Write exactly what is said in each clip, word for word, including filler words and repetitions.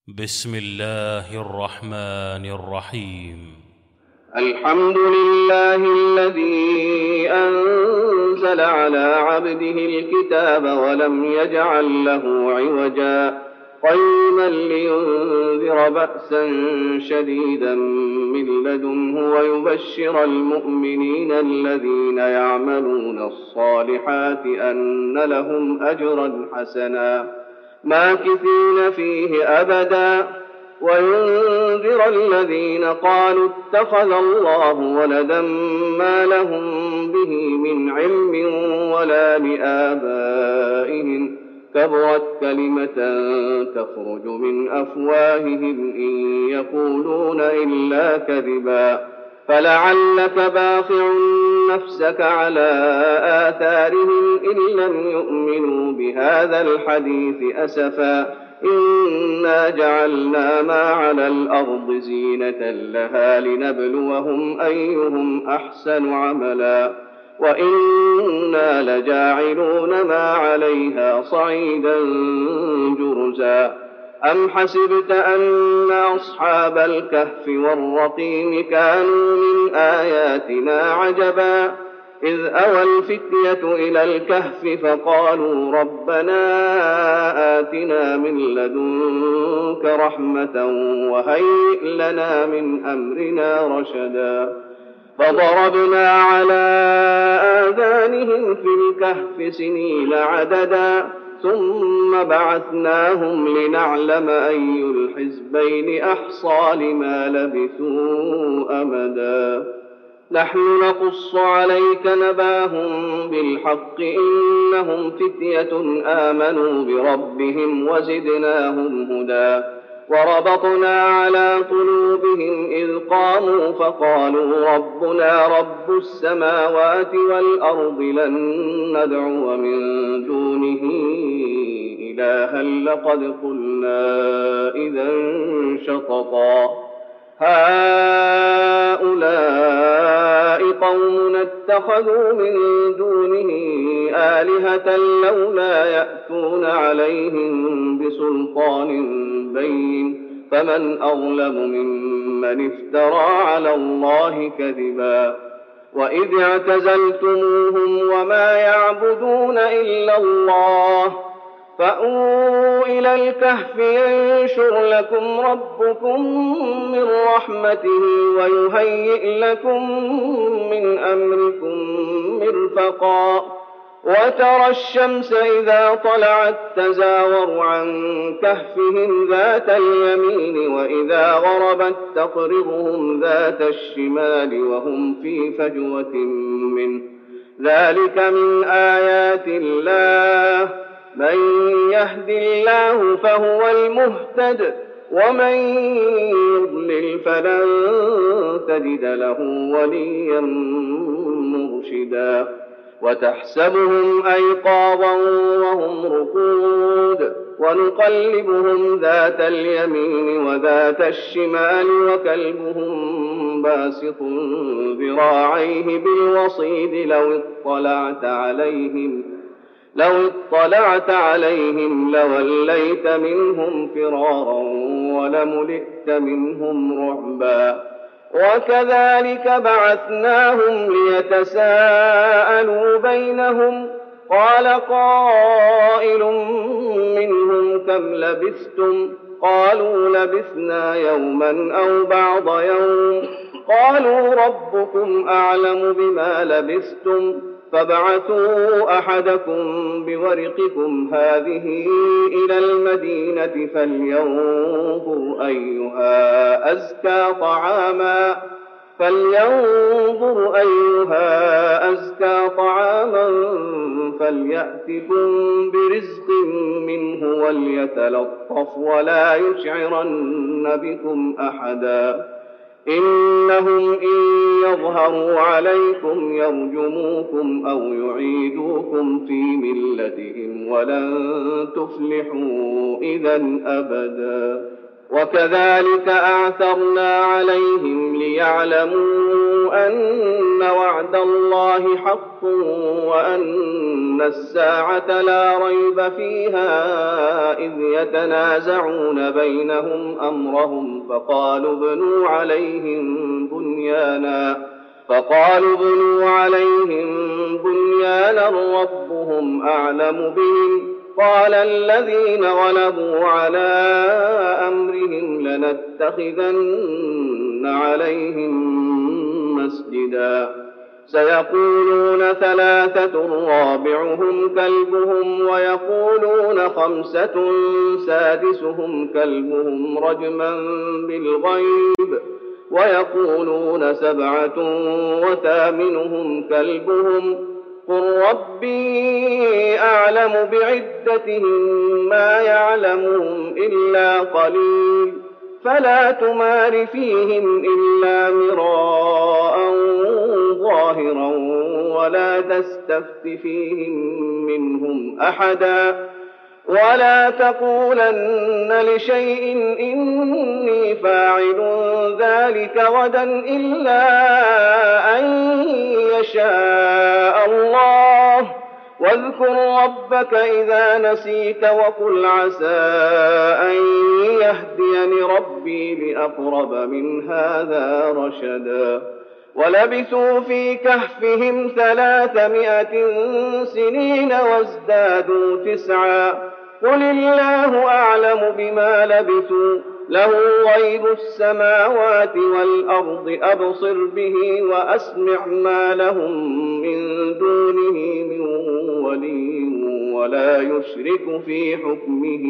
بسم الله الرحمن الرحيم. الحمد لله الذي أنزل على عبده الكتاب ولم يجعل له عوجا قيما لينذر بأسا شديدا من لدنه ويبشر المؤمنين الذين يعملون الصالحات أن لهم أجرا حسنا ماكثين فيه أبدا وينذر الذين قالوا اتخذ الله ولدا ما لهم به من علم ولا لآبائهم كبرت كلمة تخرج من أفواههم إن يقولون إلا كذبا فلعلك باخع نفسك على آثارهم إن لم يؤمنوا بهذا الحديث أسفا إنا جعلنا ما على الأرض زينة لها لنبلوهم أيهم أحسن عملا وإنا لجاعلون ما عليها صعيدا جرزا أم حسبت أن أصحاب الكهف والرقيم كانوا من آياتنا عجبا إذ أوى الفتية إلى الكهف فقالوا ربنا آتنا من لدنك رحمة وهيئ لنا من أمرنا رشدا فضربنا على آذانهم في الكهف سنين عددا ثم بعثناهم لنعلم أي الحزبين أحصى لما لبثوا أمدا نحن نقص عليك نباهم بالحق إنهم فتية آمنوا بربهم وزدناهم هدى وربطنا على قلوبهم إذ قاموا فقالوا ربنا رب السماوات والأرض لن ندعو من دونه إلها لقد قلنا إذا شططا هؤلاء قوم اتخذوا من دونه آلهة لولا يأتون عليهم بسلطان بين فمن أظلم ممن افترى على الله كذبا وإذ اعتزلتموهم وما يعبدون إلا الله فأووا إلى الكهف ينشر لكم ربكم من رحمته ويهيئ لكم من أمركم مرفقا وترى الشمس إذا طلعت تزاور عن كهفهم ذات اليمين وإذا غربت تقرضهم ذات الشمال وهم في فجوة منه ذلك من آيات الله من يهد الله فهو المهتد ومن يضلل فلن تجد له وليا مرشدا وتحسبهم أيقاظا وهم رقود ونقلبهم ذات اليمين وذات الشمال وكلبهم باسط ذراعيه بالوصيد لو اطلعت عليهم لو اطلعت عليهم لوليت منهم فرارا ولملئت منهم رعبا وكذلك بعثناهم ليتساءلوا بينهم قال قائل منهم كم لبثتم قالوا لبثنا يوما أو بعض يوم قالوا ربكم أعلم بما لبثتم فابعثوا أحدكم بورقكم هذه إلى المدينة فلينظر أيها أزكى طعاما فلينظر أيها أزكى طعاما فليأتكم برزق منه وليتلطف ولا يشعرن بكم أحدا إنهم إن يظهروا عليكم يرجموكم أو يعيدوكم في ملتهم ولن تفلحوا إذا أبدا وكذلك أعثرنا عليهم ليعلموا أن وعد الله حق وأن الساعة لا ريب فيها إذ يتنازعون بينهم أمرهم فقالوا ابنوا عليهم بنيانا فقالوا ابنوا عليهم بنيانا ربهم أعلم بهم قال الذين غلبوا على أمرهم لنتخذن عليهم مسجدا سيقولون ثلاثة رابعهم كلبهم ويقولون خمسة سادسهم كلبهم رجما بالغيب ويقولون سبعة وثامنهم كلبهم قل ربي أعلم بعدتهم ما يعلمهم إلا قليل فلا تمار فيهم إلا مراء ظاهرا ولا تستفت فيهم منهم أحدا ولا تقولن لشيء إني فاعل ذلك غدا إلا أن يشاء الله واذكر ربك إذا نسيت وقل عسى أن يهديني ربي لأقرب من هذا رشدا ولبثوا في كهفهم ثلاثمائة سنين وازدادوا تسعا قل الله أعلم بما لبثوا له غيب السماوات والأرض أبصر به وأسمع ما لهم من دونه من ولي ولا يشرك في حكمه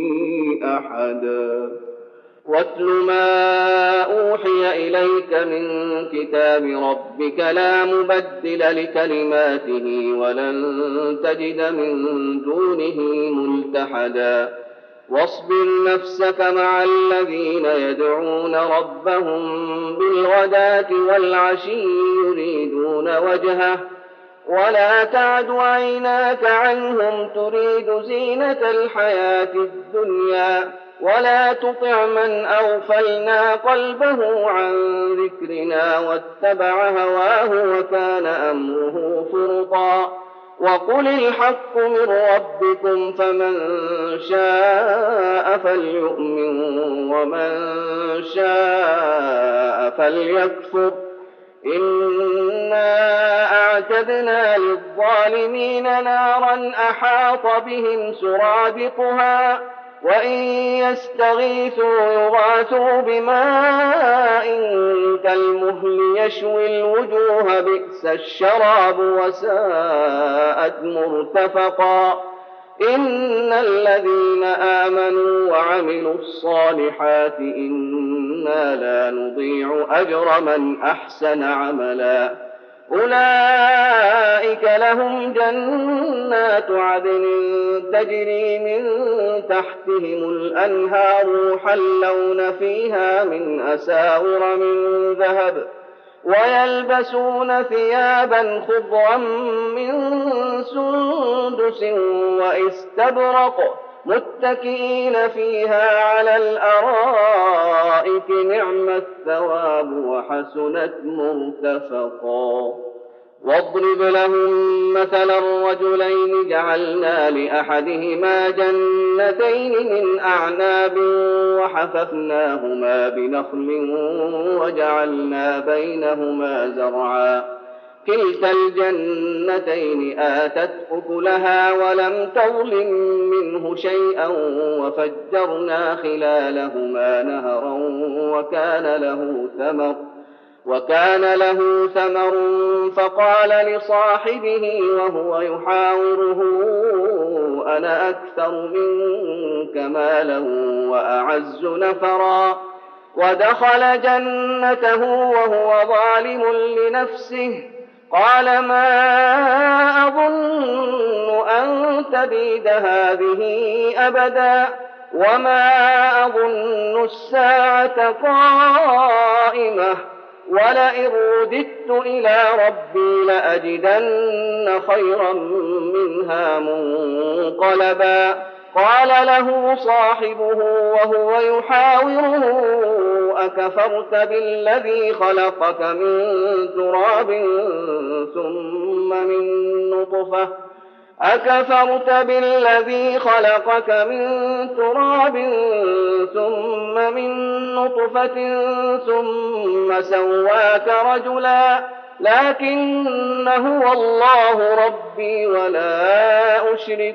أحدا واتل ما أوحي إليك من كتاب ربك لا مبدل لكلماته ولن تجد من دونه ملتحدا واصبر نفسك مع الذين يدعون ربهم بالغداة والعشي يريدون وجهه ولا تعد عيناك عنهم تريد زينة الحياة الدنيا ولا تطع من أغفلنا قلبه عن ذكرنا واتبع هواه وكان أمره فرطا وقل الحق من ربكم فمن شاء فليؤمن ومن شاء فليكفر إنا أعتدنا للظالمين نارا أحاط بهم سرادقها وإن يستغيثوا يغاثوا بماء كالمهل يشوي الوجوه بئس الشراب وساءت مرتفقا إن الذين آمنوا وعملوا الصالحات إنا لا نضيع أجر من أحسن عملا أولئك لهم جنات عدن تجري من تحتهم الأنهار يحلون فيها من أساور من ذهب ويلبسون ثيابا خضرا من سندس واستبرق متكئين فيها على الأرائك نعم الثواب وحسنت مرتفقا واضرب لهم مثلا الرجلين جعلنا لأحدهما جنتين من أعناب وحففناهما بنخل وجعلنا بينهما زرعا كلتا الجنتين آتت أكلها ولم تظلم منه شيئا وفجرنا خلالهما نهرا وكان له ثمر وكان له ثمر فقال لصاحبه وهو يحاوره أنا أكثر منك مالا وأعز نفرا ودخل جنته وهو ظالم لنفسه قال ما أظن أن تبيد هذه أبدا وما أظن الساعة قائمة ولئن رددت إلى ربي لأجدن خيرا منها منقلبا قال له صاحبه وهو يحاوره أكفرت بالذي خلقك من تراب ثم من نطفة أكفرت بالذي خلقك من تراب ثم من نطفة ثم سواك رجلا لكن هو الله ربي ولا أشرك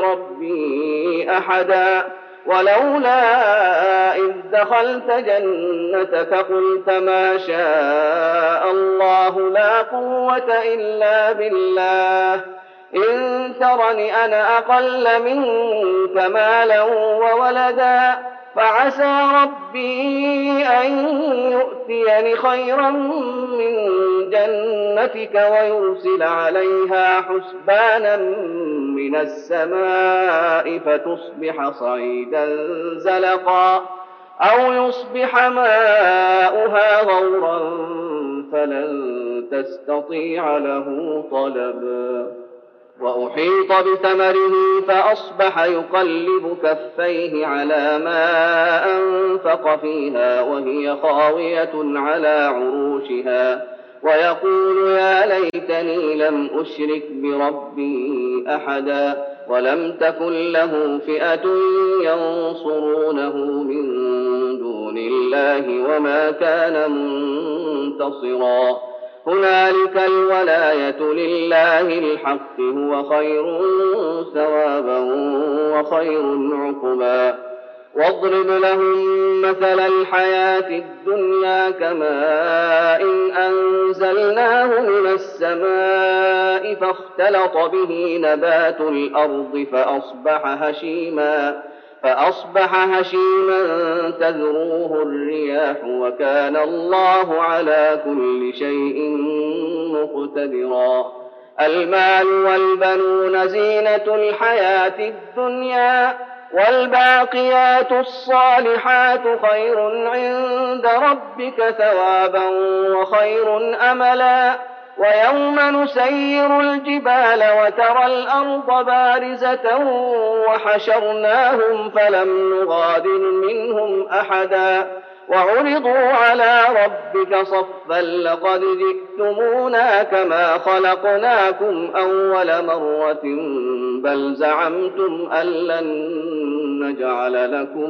بربي أحدا ولولا إذ دخلت جنتك قلت ما شاء الله لا قوة إلا بالله إن ترني أنا أقل منك مالا وولدا فعسى ربي أن يؤتيني خيرا من جنتك ويرسل عليها حسبانا من السماء فتصبح صعيدا زلقا أو يصبح ماؤها غورا فلن تستطيع له طلبا وأحيط بثمره فأصبح يقلب كفيه على ما أنفق فيها وهي خاوية على عروشها ويقول يا ليتني لم أشرك بربي أحدا ولم تكن له فئة ينصرونه من دون الله وما كان منتصرا هنالك الولاية لله الحق هو خير ثوابا وخير عقبا واضرب لهم مثل الحياة الدنيا كماء إن أنزلناه من السماء فاختلط به نبات الأرض فأصبح هشيما فأصبح هشيما تذروه الرياح وكان الله على كل شيء مقتدرا المال والبنون زينة الحياة الدنيا والباقيات الصالحات خير عند ربك ثوابا وخير أملا ويوم نسير الجبال وترى الأرض بارزة وحشرناهم فلم نغادر منهم أحدا وعرضوا على ربك صفا لقد جئتمونا كما خلقناكم أول مرة بل زعمتم أن لن نجعل لكم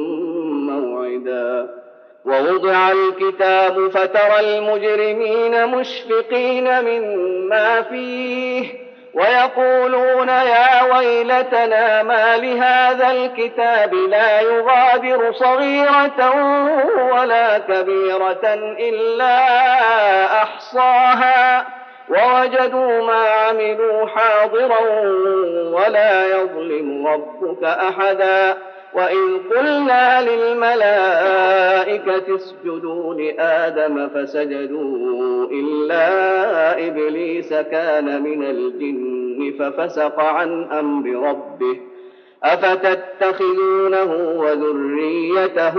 موعدا ووضع الكتاب فترى المجرمين مشفقين مما فيه ويقولون يا ويلتنا ما لهذا الكتاب لا يغادر صغيرة ولا كبيرة إلا أحصاها ووجدوا ما عملوا حاضرا ولا يظلم ربك أحدا وإذ قلنا للملائكة اسجدوا لآدم فسجدوا إلا إبليس كان من الجن ففسق عن أمر ربه أفتتخذونه وذريته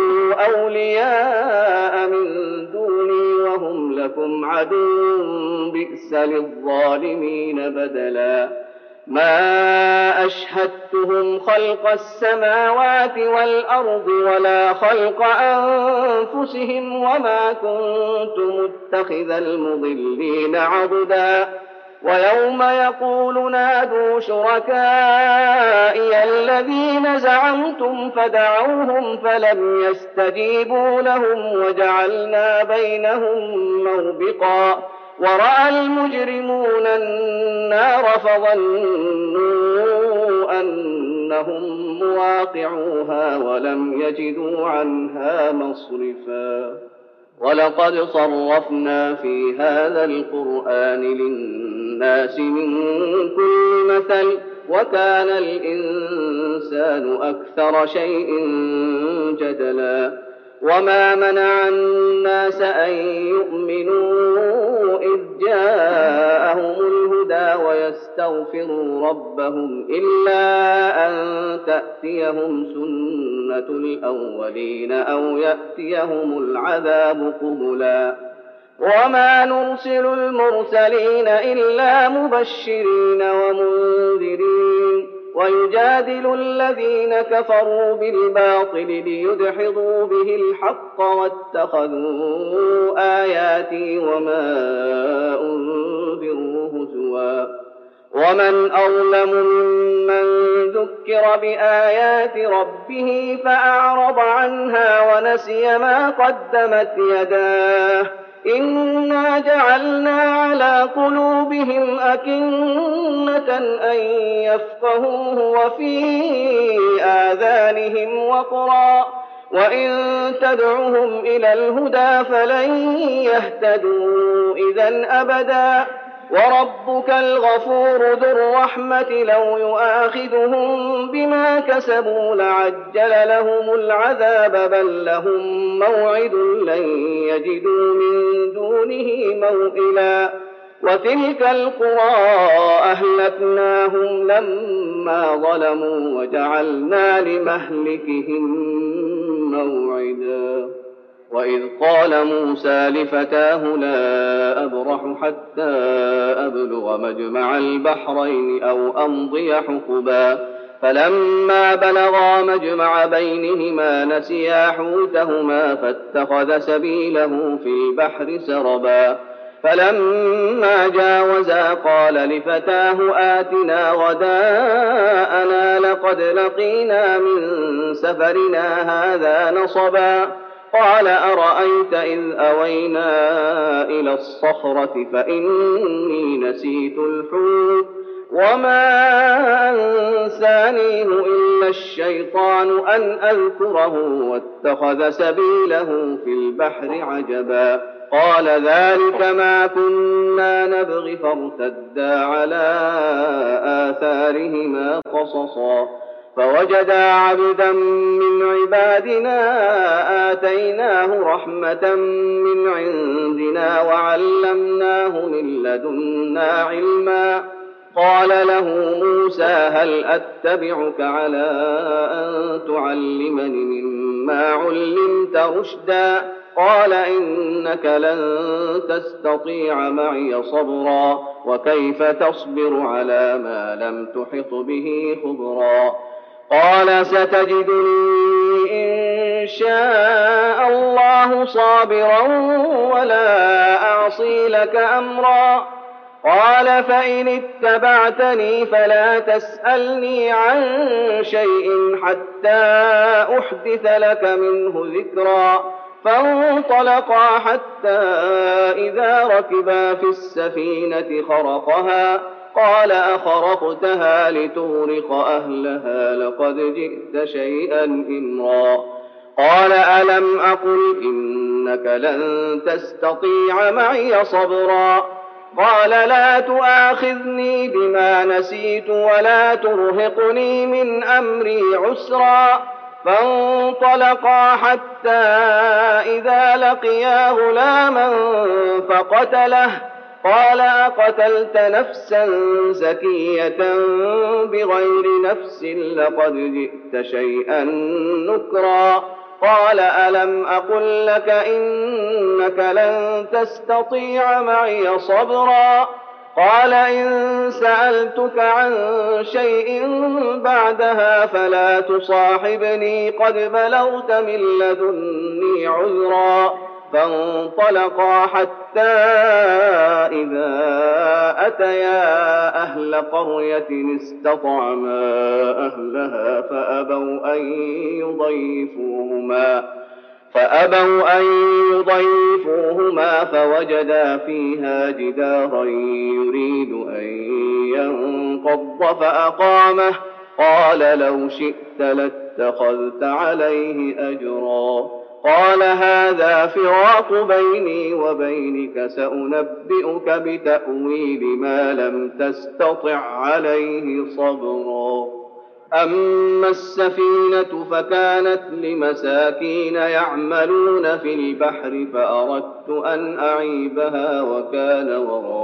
أولياء من دوني وهم لكم عدو بئس للظالمين بدلا ما أشهدتهم خلق السماوات والأرض ولا خلق أنفسهم وما كنت متخذ المضلين عضدا ويوم يقول نادوا شركائي الذين زعمتم فدعوهم فلم يستجيبوا لهم وجعلنا بينهم موبقا ورأى المجرمون النار فظنوا أنهم مواقعوها ولم يجدوا عنها مصرفا ولقد صرفنا في هذا القرآن للناس من كل مثل وكان الإنسان أكثر شيء جدلا وما منع الناس أن يؤمنوا إذ جاءهم الهدى ويستغفروا ربهم إلا أن تأتيهم سنة الأولين أو يأتيهم العذاب قبلا وما نرسل المرسلين إلا مبشرين ومنذرين ويجادل الذين كفروا بالباطل ليدحضوا به الحق واتخذوا آياتي وما أنذروا هزوا ومن أظلم ممن ذكر بآيات ربه فأعرض عنها ونسي ما قدمت يداه إنا جعلنا على قلوبهم أكنة أن يفقهوه وفي آذانهم وقرا وإن تدعهم إلى الهدى فلن يهتدوا إذا أبدا وربك الغفور ذو الرحمة لو يؤاخذهم بما كسبوا لعجل لهم العذاب بل لهم موعد لن يجدوا من دونه موئلا وتلك القرى أهلكناهم لما ظلموا وجعلنا لمهلكهم موعدا وإذ قال موسى لفتاه لا أبرح حتى أبلغ مجمع البحرين أو أمضي حقبا فلما بلغا مجمع بينهما نسيا حوتهما فاتخذ سبيله في البحر سربا فلما جاوزا قال لفتاه آتنا غداءنا لقد لقينا من سفرنا هذا نصبا قال أرأيت إذ أوينا إلى الصخرة فإني نسيت الحوت وما أنسانيه إلا الشيطان أن أذكره واتخذ سبيله في البحر عجبا قال ذلك ما كنا نبغي فارتدا على آثارهما قصصا فوجدا عبدا من عبادنا آتيناه رحمة من عندنا وعلمناه من لدنا علما قال له موسى هل أتبعك على أن تعلمني مما علمت رشدا قال إنك لن تستطيع معي صبرا وكيف تصبر على ما لم تحط به خبرا قال ستجدني إن شاء الله صابرا ولا أعصي لك أمرا قال فإن اتبعتني فلا تسألني عن شيء حتى أحدث لك منه ذكرا فانطلقا حتى إذا ركبا في السفينة خرقها قال أخرقتها لتغرق أهلها لقد جئت شيئا إمرا قال ألم أقل إنك لن تستطيع معي صبرا قال لا تؤاخذني بما نسيت ولا ترهقني من أمري عسرا فانطلقا حتى إذا لقيا غلاما فقتله قال أقتلت نفسا زكية بغير نفس لقد جئت شيئا نكرا قال ألم أقل لك إنك لن تستطيع معي صبرا قال إن سألتك عن شيء بعدها فلا تصاحبني قد بلغت من لدني عذرا فانطلقا حتى إذا أتيا أهل قرية استطعما أهلها فأبوا أن يضيفوهما فأبوا أن يضيفوهما فوجدا فيها جدارا يريد أن ينقض فأقامه قال لو شئت لاتخذت عليه أجرا قال هذا فراق بيني وبينك سأنبئك بتأويل ما لم تستطع عليه صبرا أما السفينة فكانت لمساكين يعملون في البحر فأردت أن أعيبها وكان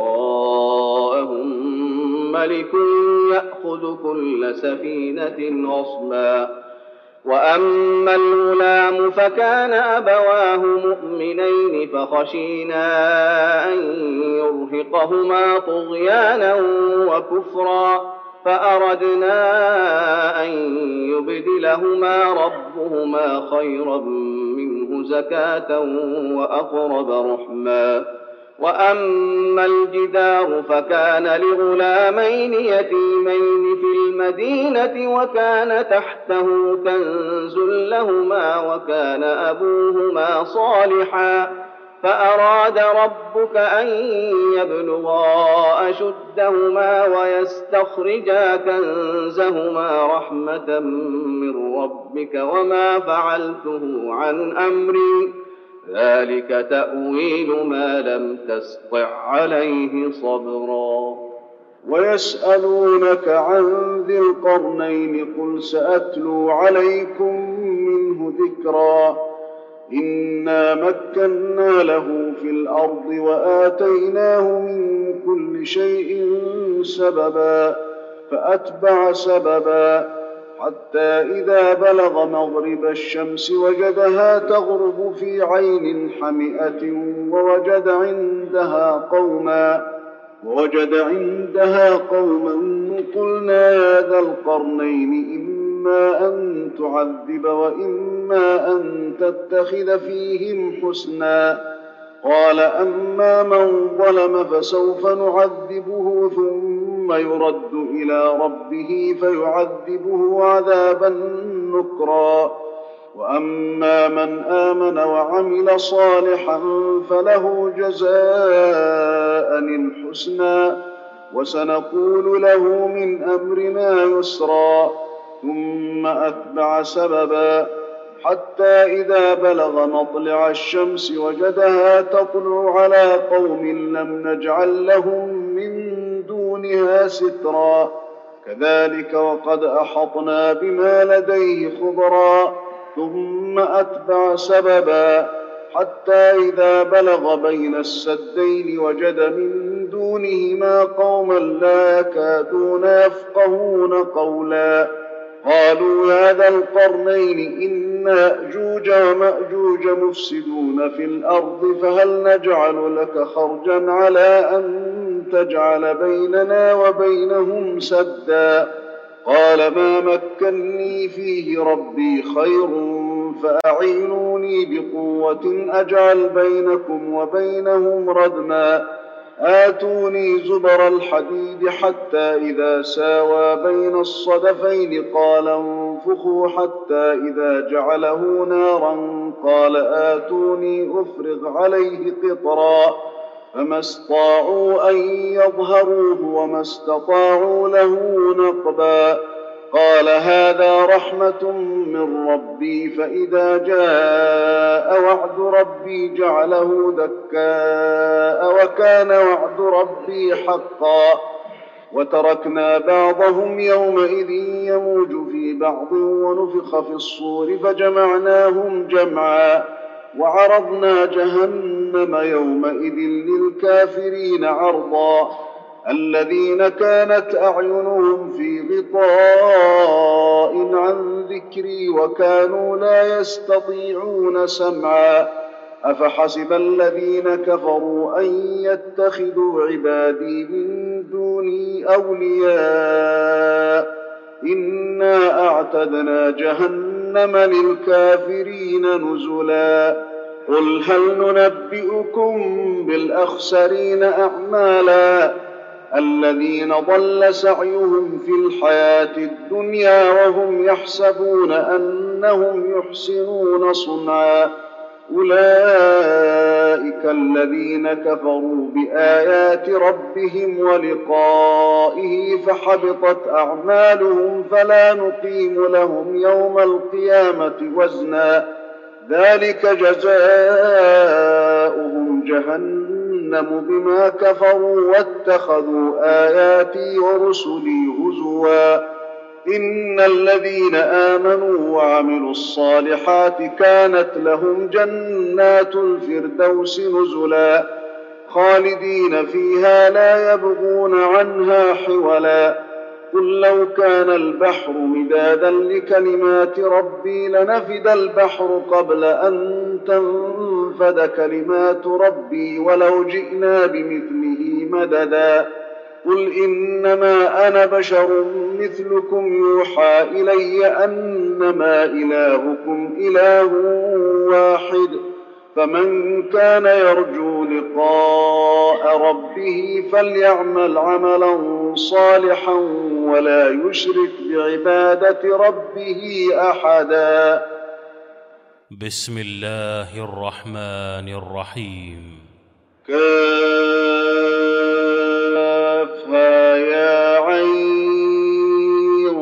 وراءهم ملك يأخذ كل سفينة غصبا وأما الغلام فكان أبواه مؤمنين فخشينا أن يرهقهما طغيانا وكفرا فأردنا أن يبدلهما ربهما خيرا منه زكاة وأقرب رحما. وأما الجدار فكان لغلامين يتيمين في المدينة وكان تحته كنز لهما وكان أبوهما صالحا فأراد ربك أن يبلغا أشدهما ويستخرجا كنزهما رحمة من ربك وما فعلته عن أمري ذلك تأويل ما لم تسطع عليه صبرا. ويسألونك عن ذي القرنين قل سأتلو عليكم منه ذكرا إنا مكنا له في الأرض وآتيناه من كل شيء سببا فأتبع سببا حتى إذا بلغ مغرب الشمس وجدها تغرب في عين حمئة ووجد عندها قوما ووجد عندها قوما قلنا يا ذا القرنين إما أن تعذب وإما أن تتخذ فيهم حسنا قال أما من ظلم فسوف نعذبه ثم يرد إلى ربه فيعذبه عذابا نكرا وأما من آمن وعمل صالحا فله جزاء الحسنى وسنقول له من أمرنا يسرا ثم أتبع سببا حتى إذا بلغ مطلع الشمس وجدها تطلع على قوم لم نجعل لهم من دونها سترا كذلك وقد أحطنا بما لديه خبرا ثم أتبع سببا حتى إذا بلغ بين السدين وجد من دونهما قوما لا يكادون يفقهون قولا قالوا يا ذا القرنين إن يأجوج ومأجوج مفسدون في الأرض فهل نجعل لك خرجا على أن تجعل بيننا وبينهم سدا قال ما مكني فيه ربي خير فأعينوني بقوة أجعل بينكم وبينهم ردما آتوني زبر الحديد حتى إذا ساوى بين الصدفين قال انفخوا حتى إذا جعله نارا قال آتوني أفرغ عليه قطرا فما استطاعوا أن يظهروه وما استطاعوا له نقبا قال هذا رحمة من ربي فإذا جاء وعد ربي جعله دكاء وكان وعد ربي حقا وتركنا بعضهم يومئذ يموج في بعض ونفخ في الصور فجمعناهم جمعا وعرضنا جهنم يومئذ للكافرين عرضا الذين كانت أعينهم في غطاء عن ذكري وكانوا لا يستطيعون سمعا أفحسب الذين كفروا أن يتخذوا عبادي من دوني أولياء إنا أعتدنا جهنم للكافرين نزلا قل هل ننبئكم بالأخسرين أعمالا الذين ضل سعيهم في الحياة الدنيا وهم يحسبون أنهم يحسنون صنعا أولئك الذين كفروا بآيات ربهم ولقائه فحبطت أعمالهم فلا نقيم لهم يوم القيامة وزنا ذلك جزاؤهم جهنم بما كفروا واتخذوا آياتي ورسلي هزوا إن الذين آمنوا وعملوا الصالحات كانت لهم جنات الفردوس نزلا خالدين فيها لا يبغون عنها حولا قل لو كان البحر مدادا لكلمات ربي لنفد البحر قبل أن تنفد كلمات ربي ولو جئنا بمثله مددا قل إنما أنا بشر مثلكم يوحى إلي أنما إلهكم إله واحد فمن كان يرجو لقاء ربه فليعمل عملا صالحا ولا يشرك بعبادة ربه أحدا. بسم الله الرحمن الرحيم. كافها يا عين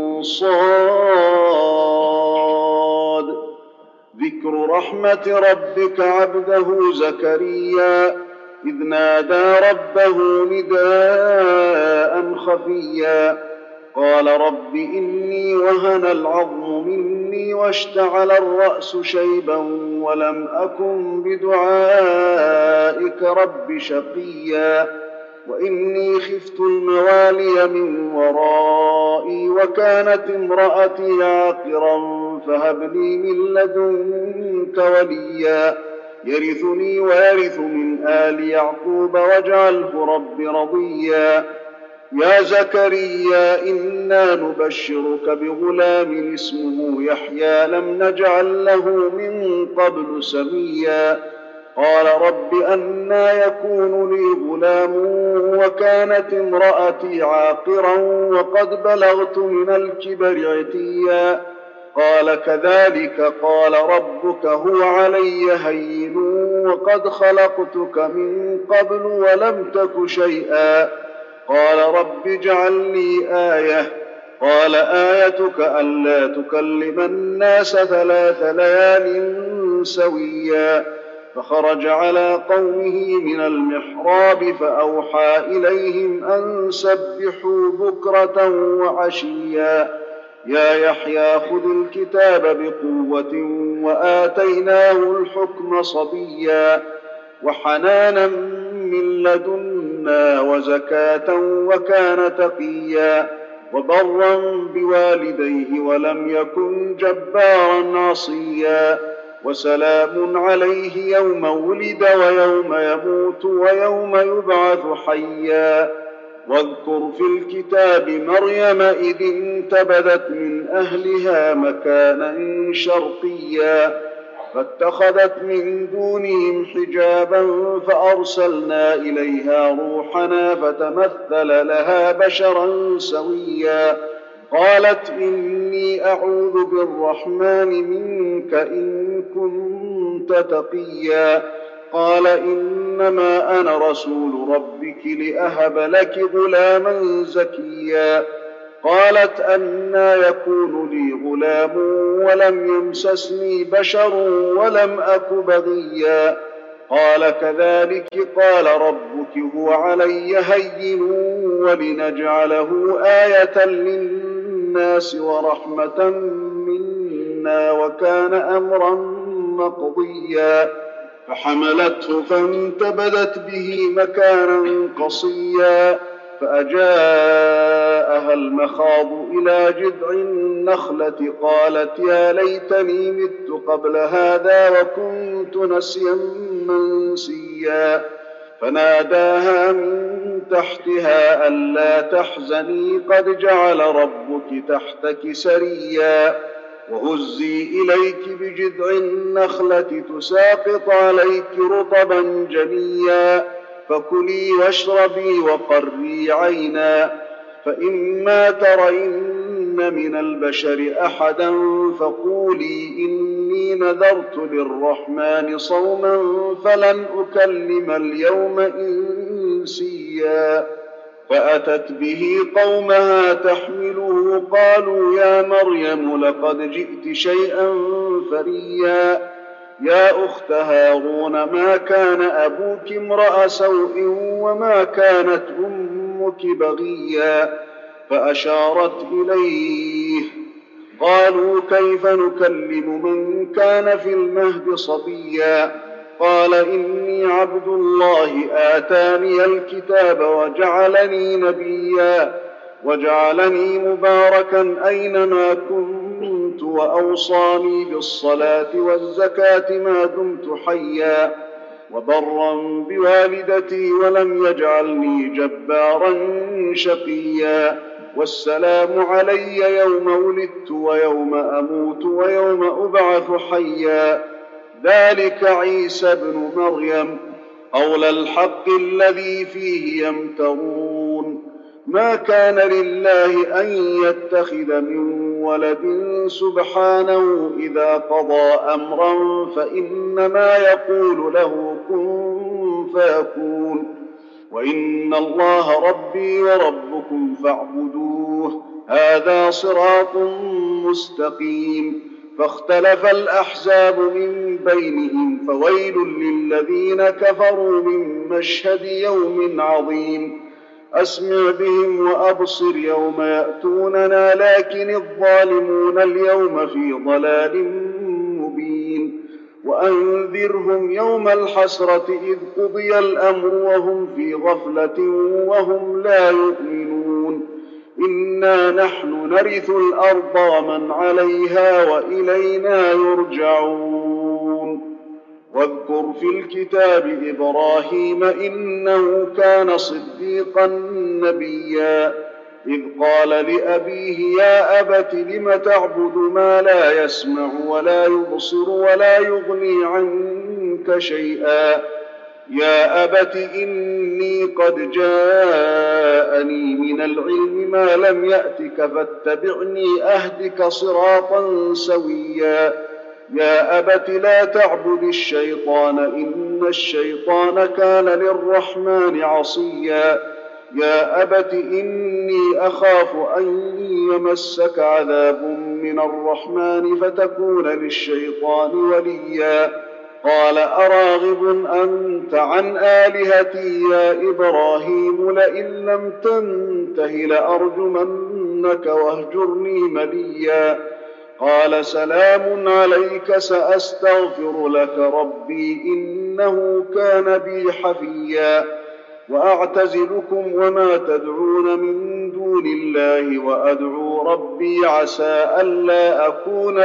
صاد. ذكر رحمة ربك عبده زكريا إذ نادى ربه نداء خفيا قال رب إني وهن العظم مني واشتعل الرأس شيبا ولم أكن بدعائك رب شقيا وإني خفت الموالي من ورائي وكانت امرأتي عاقرا فهب لي من لدنك وليا يرثني ويرث من آل يعقوب واجعله رب رضيا. يا زكريا إنا نبشرك بغلام اسمه يحيى لم نجعل له من قبل سميا قال رب أنى يكون لي غلام وكانت امرأتي عاقرا وقد بلغت من الكبر عتيا قال كذلك قال ربك هو علي هين وقد خلقتك من قبل ولم تك شيئا قال رب اجعل لي آية قال آيتك ألا تكلم الناس ثلاث ليال سويا فخرج على قومه من المحراب فأوحى إليهم أن سبحوا بكرة وعشيا يا يحيى خذ الكتاب بقوة وآتيناه الحكم صبيا وحنانا من لدنا وزكاة وكان تقيا وبرا بوالديه ولم يكن جبارا عصيا وسلام عليه يوم ولد ويوم يموت ويوم يبعث حيا واذكر في الكتاب مريم إذ انتبذت من أهلها مكانا شرقيا فاتخذت من دونهم حجابا فأرسلنا إليها روحنا فتمثل لها بشرا سويا قالت إني أعوذ بالرحمن منك إن كنت تقيا قال إنما أنا رسول ربك لأهب لك غلاما زكيا قالت أنى يكون لي غلام ولم يمسسني بشر ولم أك بغيا قال كذلك قال ربك هو علي هين ولنجعله آية للناس ورحمة منا وكان أمرا مقضيا فحملته فانتبذت به مكانا قصيا فأجاءها المخاض إلى جذع النخلة قالت يا ليتني مت قبل هذا وكنت نسيا منسيا فناداها من تحتها ألا تحزني قد جعل ربك تحتك سريا وهزي إليك بجذع النخلة تساقط عليك رطبا جنيا فكلي واشربي وقري عينا فإما ترين من البشر أحدا فقولي إني نذرت للرحمن صوما فلن أكلم اليوم إنسيا فأتت به قومها تحمله قالوا يا مريم لقد جئت شيئا فريا يا أخت هارون ما كان أبوك امرأ سوء وما كانت أمك بغيا فأشارت إليه قالوا كيف نكلم من كان في المهد صبيا قال إني عبد الله آتاني الكتاب وجعلني نبيا وجعلني مباركا أينما كنت وأوصاني بالصلاة والزكاة ما دمت حيا وبرا بوالدتي ولم يجعلني جبارا شقيا والسلام علي يوم ولدت ويوم أموت ويوم أبعث حيا ذلك عيسى ابن مريم قول الحق الذي فيه يمترون ما كان لله أن يتخذ من ولد سبحانه إذا قضى أمرا فإنما يقول له كن فيكون وإن الله ربي وربكم فاعبدوه هذا صراط مستقيم فاختلف الأحزاب من بينهم فويل للذين كفروا من مشهد يوم عظيم أسمع بهم وأبصر يوم يأتوننا لكن الظالمون اليوم في ضلال مبين وأنذرهم يوم الحسرة إذ قضي الأمر وهم في غفلة وهم لا يؤمنون إنا نحن نرث الأرض ومن عليها وإلينا يرجعون واذكر في الكتاب إبراهيم إنه كان صديقا نبيا إذ قال لأبيه يا أبت لم تعبد ما لا يسمع ولا يبصر ولا يغني عنك شيئا يا أبت إني قد جاءني من العلم ما لم يأتك فاتبعني أهدك صراطا سويا يا أبت لا تعبد الشيطان إن الشيطان كان للرحمن عصيا يا أبت إني أخاف أن يمسك عذاب من الرحمن فتكون للشيطان وليا قال أراغب أنت عن آلهتي يا إبراهيم لئن لم تنته لأرجمنك واهجرني مليا قال سلام عليك سأستغفر لك ربي إنه كان بي حفيا وأعتزلكم وما تدعون من دون الله وأدعو ربي عسى ألا أكون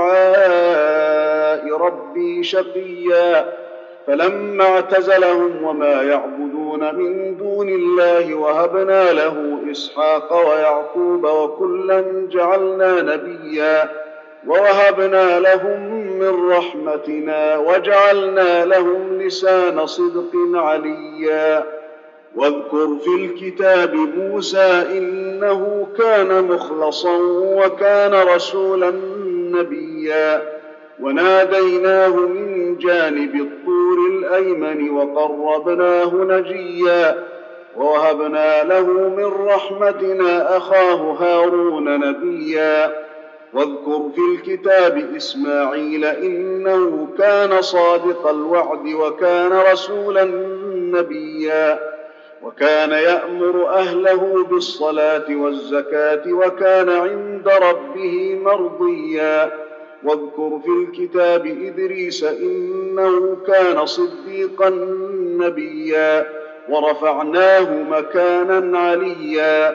بدعاء ربي شقيا فلما اعتزلهم وما يعبدون من دون الله وهبنا له إسحاق ويعقوب وكلا جعلنا نبيا ووهبنا لهم من رحمتنا وجعلنا لهم لسان صدق عليا واذكر في الكتاب موسى إنه كان مخلصا وكان رسولا نبيا وناديناه من جانب الطور الأيمن وقربناه نجيا ووهبنا له من رحمتنا أخاه هارون نبيا واذكر في الكتاب إسماعيل إنه كان صادق الوعد وكان رسولا نبيا وكان يأمر أهله بالصلاة والزكاة وكان عند ربه مرضيا واذكر في الكتاب إدريس إنه كان صديقا نبيا ورفعناه مكانا عليا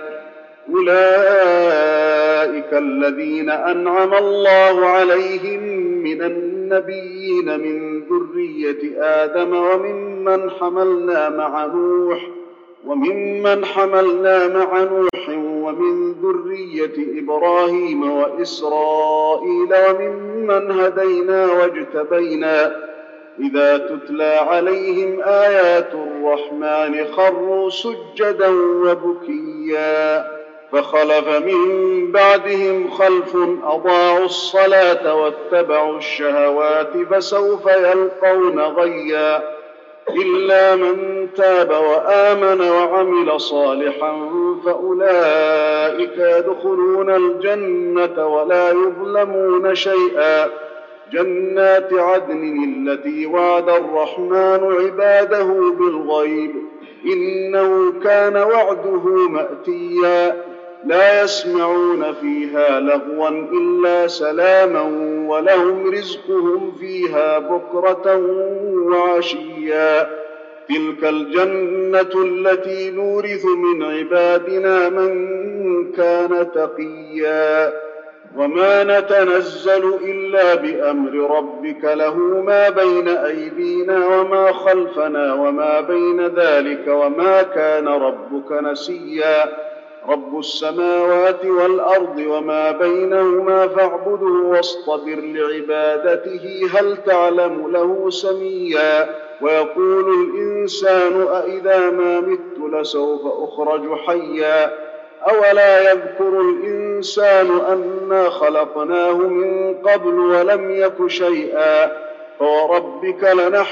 أولئك الذين أنعم الله عليهم من النبيين من ذرية آدم وممن حملنا مع نوح وممن حملنا مع نوح ومن ذرية إبراهيم وإسرائيل وممن هدينا واجتبينا إذا تتلى عليهم آيات الرحمن خروا سجدا وبكيا فخلف من بعدهم خلف أضاعوا الصلاة واتبعوا الشهوات فسوف يلقون غيا إلا من تاب وآمن وعمل صالحا فأولئك يدخلون الجنة ولا يظلمون شيئا جنات عدن التي وعد الرحمن عباده بالغيب إنه كان وعده مأتيا لا يسمعون فيها لغوا إلا سلاما ولهم رزقهم فيها بكرة وعشيا تلك الجنة التي نورث من عبادنا من كان تقيا وما نتنزل إلا بأمر ربك له ما بين أيدينا وما خلفنا وما بين ذلك وما كان ربك نسيا رب السماوات والأرض وما بينهما فاعبده واصطبر لعبادته هل تعلم له سميا ويقول الإنسان أإذا ما مت لسوف أخرج حيا أولا يذكر الإنسان أنا خلقناه من قبل ولم يك شيئا فوربك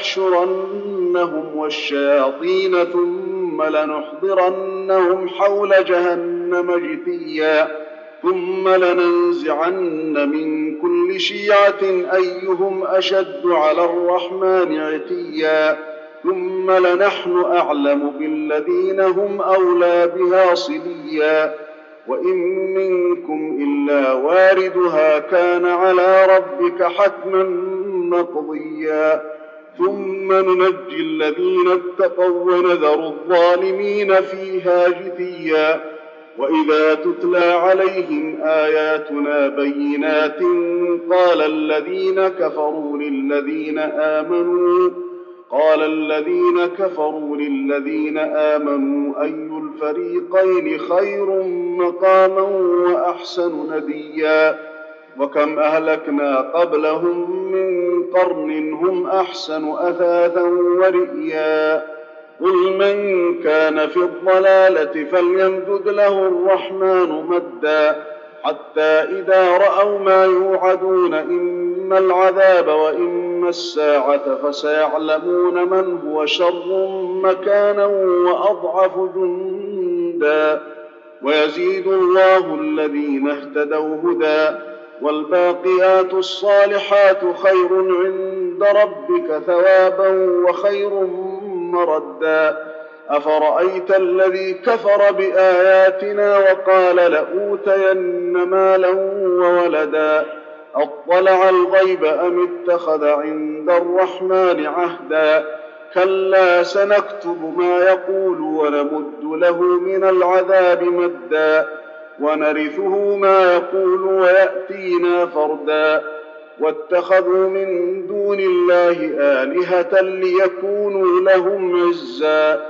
لنحشرنهم والشياطين ثم لنحضرنهم حول جهنم جثيا ثم لننزعن من كل شيعة أيهم أشد على الرحمن عتيا ثم لنحن أعلم بالذين هم أولى بها صليا وإن منكم إلا واردها كان على ربك حتما مقضيا ثم ننجي الذين اتقوا ونذر الظالمين فيها جثيا وإذا تتلى عليهم آياتنا بينات قال الذين كفروا للذين آمنوا قال الذين كفروا للذين آمنوا أي الفريقين خير مقاما وأحسن نديا وكم أهلكنا قبلهم من قرن هم أحسن أثاثا ورئيا قل من كان في الضلالة فليمدد له الرحمن مدا حتى إذا رأوا ما يوعدون إما العذاب وإما الساعة فسيعلمون من هو شر مكانا وأضعف جندا ويزيد الله الذين اهتدوا هدى والباقيات الصالحات خير عند ربك ثوابا وخير مردا أفرأيت الذي كفر بآياتنا وقال لأوتين مالا وولدا أطلع الغيب أم اتخذ عند الرحمن عهدا كلا سنكتب ما يقول ونمد له من العذاب مدا ونرثه ما يقول ويأتينا فردا واتخذوا من دون الله آلهة ليكونوا لهم عزا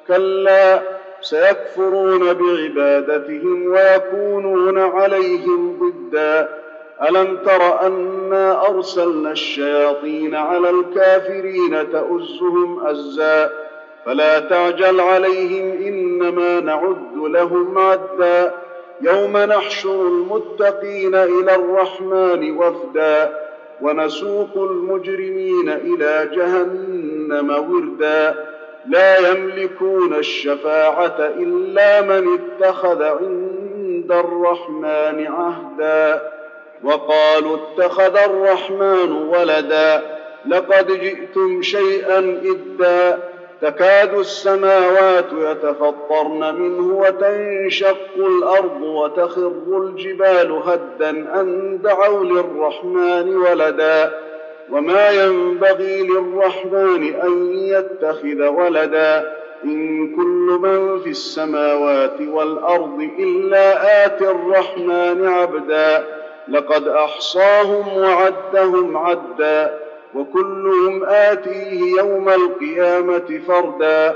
كلا سيكفرون بعبادتهم ويكونون عليهم ضدا ألم تر أنا أرسلنا الشياطين على الكافرين تؤزهم أزا فلا تعجل عليهم إنما نعد لهم عدا يوم نحشر المتقين إلى الرحمن وفدا ونسوق المجرمين إلى جهنم وردا لا يملكون الشفاعة إلا من اتخذ عند الرحمن عهدا وقالوا اتخذ الرحمن ولدا لقد جئتم شيئا إدا تكاد السماوات يتفطرن منه وتنشق الأرض وتخر الجبال هدا أن دعوا للرحمن ولدا وما ينبغي للرحمن أن يتخذ ولدا إن كل من في السماوات والأرض إلا آتي الرحمن عبدا لقد أحصاهم وعدهم عدا وكلهم آتيه يوم القيامة فردا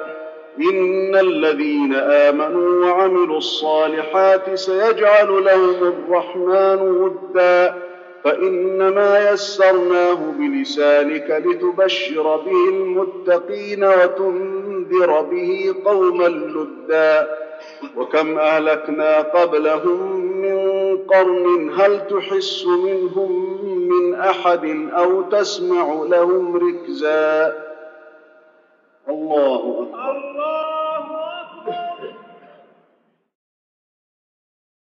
إن الذين آمنوا وعملوا الصالحات سيجعل لهم الرحمن ودا فإنما يسرناه بلسانك لتبشر به المتقين وتنذر به قوما لدا وكم أهلكنا قبلهم من قرن هل تحس منهم من أحد أو تسمع لهم ركزا الله أكبر.